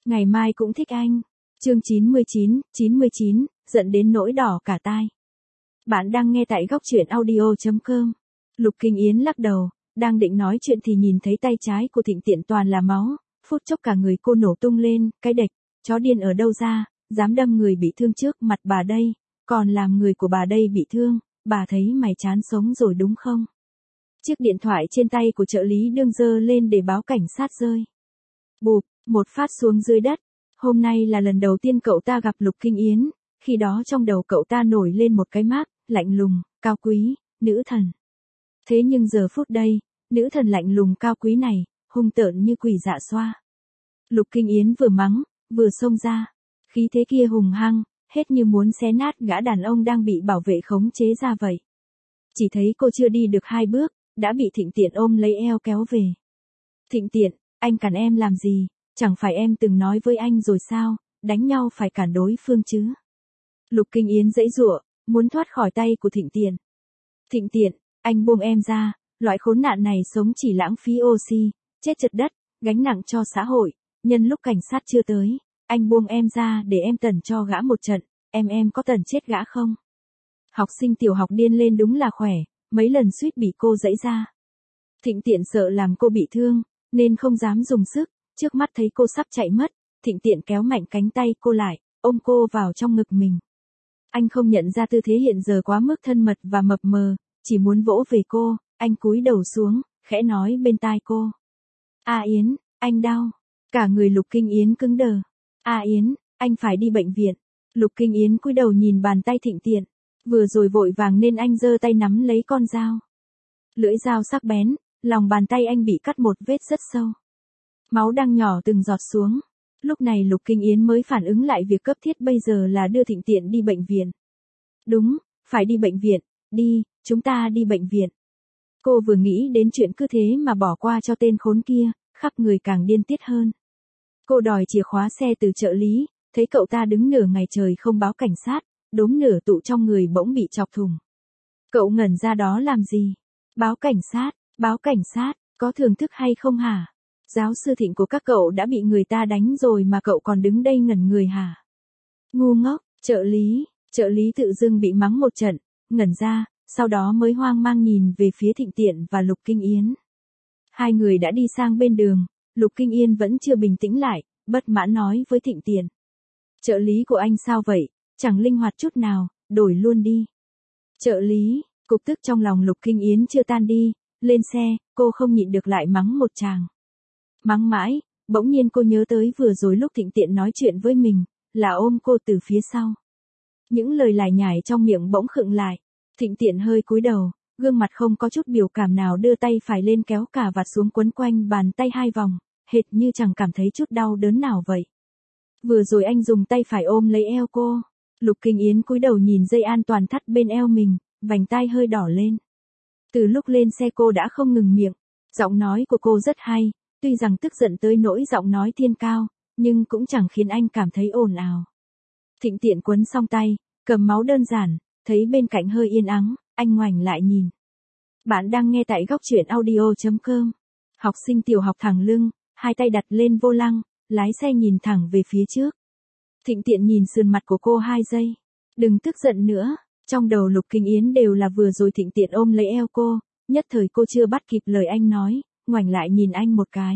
Ngày mai cũng thích anh. Chương 99, giận đến nỗi đỏ cả tai. Bạn đang nghe tại góc truyện audio.com. Lục Kinh Yến lắc đầu, đang định nói chuyện thì nhìn thấy tay trái của Thịnh Tiện toàn là máu, phút chốc cả người cô nổ tung lên, cái đệch, chó điên ở đâu ra, dám đâm người bị thương trước mặt bà đây, còn làm người của bà đây bị thương, bà thấy mày chán sống rồi đúng không? Chiếc điện thoại trên tay của trợ lý đương giơ lên để báo cảnh sát rơi. Bụp, một phát xuống dưới đất. Hôm nay là lần đầu tiên cậu ta gặp Lục Kinh Yến, khi đó trong đầu cậu ta nổi lên một cái mác, lạnh lùng, cao quý, nữ thần. Thế nhưng giờ phút đây, nữ thần lạnh lùng cao quý này, hung tợn như quỷ dạ xoa. Lục Kinh Yến vừa mắng, vừa xông ra. Khí thế kia hùng hăng, hết như muốn xé nát gã đàn ông đang bị bảo vệ khống chế ra vậy. Chỉ thấy cô chưa đi được 2 bước, đã bị Thịnh Tiện ôm lấy eo kéo về. Thịnh Tiện, anh cản em làm gì? Chẳng phải em từng nói với anh rồi sao, đánh nhau phải cản đối phương chứ. Lục Kinh Yến giãy giụa, muốn thoát khỏi tay của Thịnh Tiện. Thịnh Tiện, anh buông em ra, loại khốn nạn này sống chỉ lãng phí oxy, chết chật đất, gánh nặng cho xã hội, nhân lúc cảnh sát chưa tới, anh buông em ra để em tẩn cho gã một trận, em có tẩn chết gã không? Học sinh tiểu học điên lên đúng là khỏe, mấy lần suýt bị cô giãy ra. Thịnh Tiện sợ làm cô bị thương, nên không dám dùng sức, trước mắt thấy cô sắp chạy mất, Thịnh Tiện kéo mạnh cánh tay cô lại, ôm cô vào trong ngực mình. Anh không nhận ra tư thế hiện giờ quá mức thân mật và mập mờ, chỉ muốn vỗ về cô, anh cúi đầu xuống, khẽ nói bên tai cô. A Yến, anh đau. Cả người Lục Kinh Yến cứng đờ. A Yến, anh phải đi bệnh viện. Lục Kinh Yến cúi đầu nhìn bàn tay Thịnh Tiện, vừa rồi vội vàng nên anh giơ tay nắm lấy con dao. Lưỡi dao sắc bén, lòng bàn tay anh bị cắt một vết rất sâu. Máu đang nhỏ từng giọt xuống. Lúc này Lục Kinh Yến mới phản ứng lại việc cấp thiết bây giờ là đưa Thịnh Tiện đi bệnh viện. Đúng, phải đi bệnh viện, đi, chúng ta đi bệnh viện. Cô vừa nghĩ đến chuyện cứ thế mà bỏ qua cho tên khốn kia, khắp người càng điên tiết hơn. Cô đòi chìa khóa xe từ trợ lý, thấy cậu ta đứng nửa ngày trời không báo cảnh sát, đốm nửa tụ trong người bỗng bị chọc thủng. Cậu ngẩn ra đó làm gì? Báo cảnh sát, có thưởng thức hay không hả? Giáo sư Thịnh của các cậu đã bị người ta đánh rồi mà cậu còn đứng đây ngẩn người hả? Ngu ngốc, trợ lý tự dưng bị mắng một trận, ngẩn ra, sau đó mới hoang mang nhìn về phía Thịnh Tiện và Lục Kinh Yến. Hai người đã đi sang bên đường, Lục Kinh Yên vẫn chưa bình tĩnh lại, bất mãn nói với Thịnh Tiện. Trợ lý của anh sao vậy, chẳng linh hoạt chút nào, đổi luôn đi. Trợ lý, cục tức trong lòng Lục Kinh Yến chưa tan đi, lên xe, cô không nhịn được lại mắng một tràng. Mắng mãi, bỗng nhiên cô nhớ tới vừa rồi lúc Thịnh Tiện nói chuyện với mình, là ôm cô từ phía sau. Những lời lải nhải trong miệng bỗng khựng lại, Thịnh Tiện hơi cúi đầu, gương mặt không có chút biểu cảm nào đưa tay phải lên kéo cà vạt xuống quấn quanh bàn tay 2 vòng, hệt như chẳng cảm thấy chút đau đớn nào vậy. Vừa rồi anh dùng tay phải ôm lấy eo cô, Lục Kinh Yến cúi đầu nhìn dây an toàn thắt bên eo mình, vành tai hơi đỏ lên. Từ lúc lên xe cô đã không ngừng miệng, giọng nói của cô rất hay, tuy rằng tức giận tới nỗi giọng nói thiên cao, nhưng cũng chẳng khiến anh cảm thấy ồn ào. Thịnh Tiện quấn xong tay, cầm máu đơn giản, thấy bên cạnh hơi yên ắng, anh ngoảnh lại nhìn. Bạn đang nghe tại góc truyện audio.com. Học sinh tiểu học thẳng lưng, 2 tay đặt lên vô lăng, lái xe nhìn thẳng về phía trước. Thịnh Tiện nhìn sườn mặt của cô 2 giây. Đừng tức giận nữa, trong đầu Lục Kinh Yến đều là vừa rồi Thịnh Tiện ôm lấy eo cô, nhất thời cô chưa bắt kịp lời anh nói, ngoảnh lại nhìn anh một cái.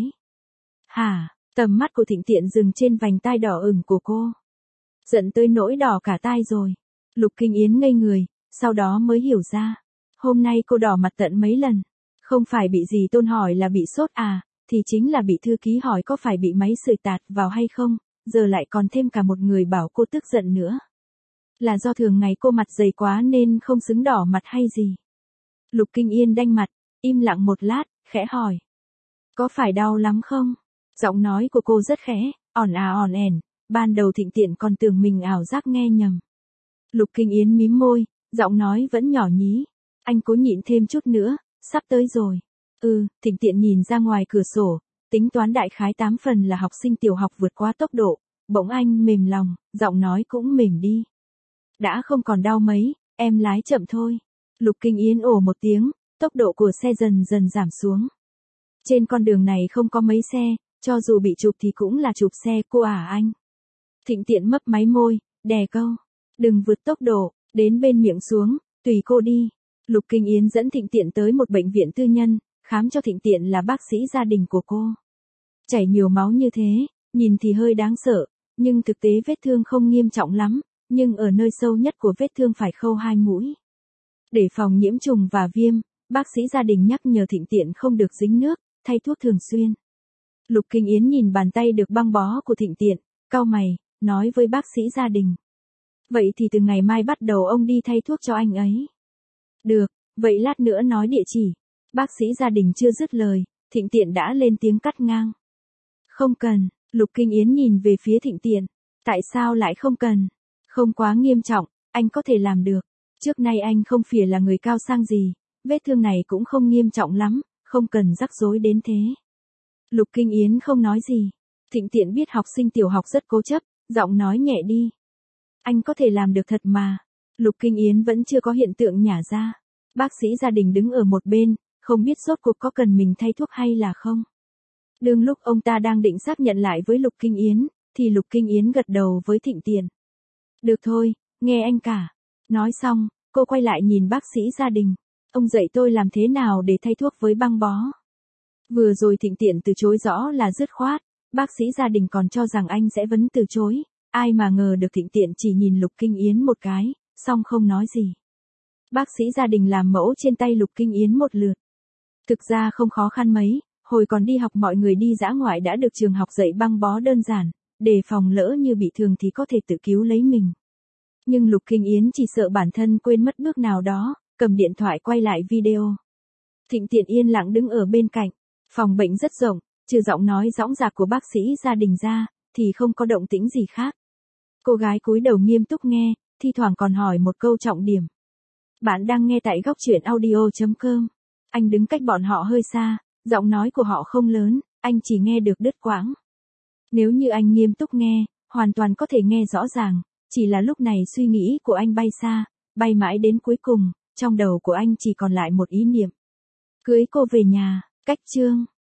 Hả, tầm mắt của Thịnh Tiện dừng trên vành tai đỏ ửng của cô. Giận tới nỗi đỏ cả tai rồi. Lục Kinh Yến ngây người, sau đó mới hiểu ra. Hôm nay cô đỏ mặt tận mấy lần. Không phải bị dì Tôn hỏi là bị sốt à, thì chính là bị thư ký hỏi có phải bị máy sưởi tạt vào hay không, giờ lại còn thêm cả một người bảo cô tức giận nữa. Là do thường ngày cô mặt dày quá nên không xứng đỏ mặt hay gì? Lục Kinh Yên đanh mặt, im lặng một lát, khẽ hỏi. Có phải đau lắm không? Giọng nói của cô rất khẽ, ỏn ẻn, ban đầu Thịnh Tiện còn tưởng mình ảo giác nghe nhầm. Lục Kinh Yến mím môi, giọng nói vẫn nhỏ nhí. Anh cố nhịn thêm chút nữa, sắp tới rồi. Thịnh Tiện nhìn ra ngoài cửa sổ, tính toán đại khái 8 phần là học sinh tiểu học vượt quá tốc độ, bỗng anh mềm lòng, giọng nói cũng mềm đi. Đã không còn đau mấy, em lái chậm thôi. Lục Kinh Yến ồ một tiếng, tốc độ của xe dần dần giảm xuống. Trên con đường này không có mấy xe, Cho dù bị chụp thì cũng là chụp xe cô à anh. Thịnh Tiện mấp máy môi, đè câu. Đừng vượt tốc độ, đến bên miệng xuống, tùy cô đi. Lục Kinh Yến dẫn Thịnh Tiện tới một bệnh viện tư nhân, khám cho Thịnh Tiện là bác sĩ gia đình của cô. Chảy nhiều máu như thế, nhìn thì hơi đáng sợ, nhưng thực tế vết thương không nghiêm trọng lắm, nhưng ở nơi sâu nhất của vết thương phải khâu 2 mũi. Để phòng nhiễm trùng và viêm, bác sĩ gia đình nhắc nhở Thịnh Tiện không được dính nước, thay thuốc thường xuyên. Lục Kinh Yến nhìn bàn tay được băng bó của Thịnh Tiện, cau mày, nói với bác sĩ gia đình. Vậy thì từ ngày mai bắt đầu ông đi thay thuốc cho anh ấy. Được, vậy lát nữa nói địa chỉ. Bác sĩ gia đình chưa dứt lời, Thịnh Tiện đã lên tiếng cắt ngang. Không cần, Lục Kinh Yến nhìn về phía Thịnh Tiện. Tại sao lại không cần? Không quá nghiêm trọng, anh có thể làm được. Trước nay anh không phải là người cao sang gì, vết thương này cũng không nghiêm trọng lắm, không cần rắc rối đến thế. Lục Kinh Yến không nói gì. Thịnh Tiện biết học sinh tiểu học rất cố chấp, giọng nói nhẹ đi. Anh có thể làm được thật mà. Lục Kinh Yến vẫn chưa có hiện tượng nhả ra. Bác sĩ gia đình đứng ở một bên, không biết rốt cuộc có cần mình thay thuốc hay là không. Đương lúc ông ta đang định xác nhận lại với Lục Kinh Yến, thì Lục Kinh Yến gật đầu với Thịnh Tiện. Được thôi, nghe anh cả. Nói xong, cô quay lại nhìn bác sĩ gia đình. Ông dạy tôi làm thế nào để thay thuốc với băng bó. Vừa rồi Thịnh Tiện từ chối rõ là dứt khoát, bác sĩ gia đình còn cho rằng anh sẽ vẫn từ chối. Ai mà ngờ được Thịnh Tiện chỉ nhìn Lục Kinh Yến một cái, xong không nói gì. Bác sĩ gia đình làm mẫu trên tay Lục Kinh Yến một lượt. Thực ra không khó khăn mấy, hồi còn đi học mọi người đi dã ngoại đã được trường học dạy băng bó đơn giản, để phòng lỡ như bị thương thì có thể tự cứu lấy mình. Nhưng Lục Kinh Yến chỉ sợ bản thân quên mất bước nào đó, cầm điện thoại quay lại video. Thịnh Tiện yên lặng đứng ở bên cạnh, phòng bệnh rất rộng, trừ giọng nói dõng dạc của bác sĩ gia đình ra, thì không có động tĩnh gì khác. Cô gái cúi đầu nghiêm túc nghe, thi thoảng còn hỏi một câu trọng điểm. Bạn đang nghe tại góc truyện audio.com. Anh đứng cách bọn họ hơi xa, giọng nói của họ không lớn, anh chỉ nghe được đứt quãng. Nếu như anh nghiêm túc nghe, hoàn toàn có thể nghe rõ ràng, chỉ là lúc này suy nghĩ của anh bay xa, bay mãi đến cuối cùng, trong đầu của anh chỉ còn lại một ý niệm. Cưới cô về nhà, cách chương.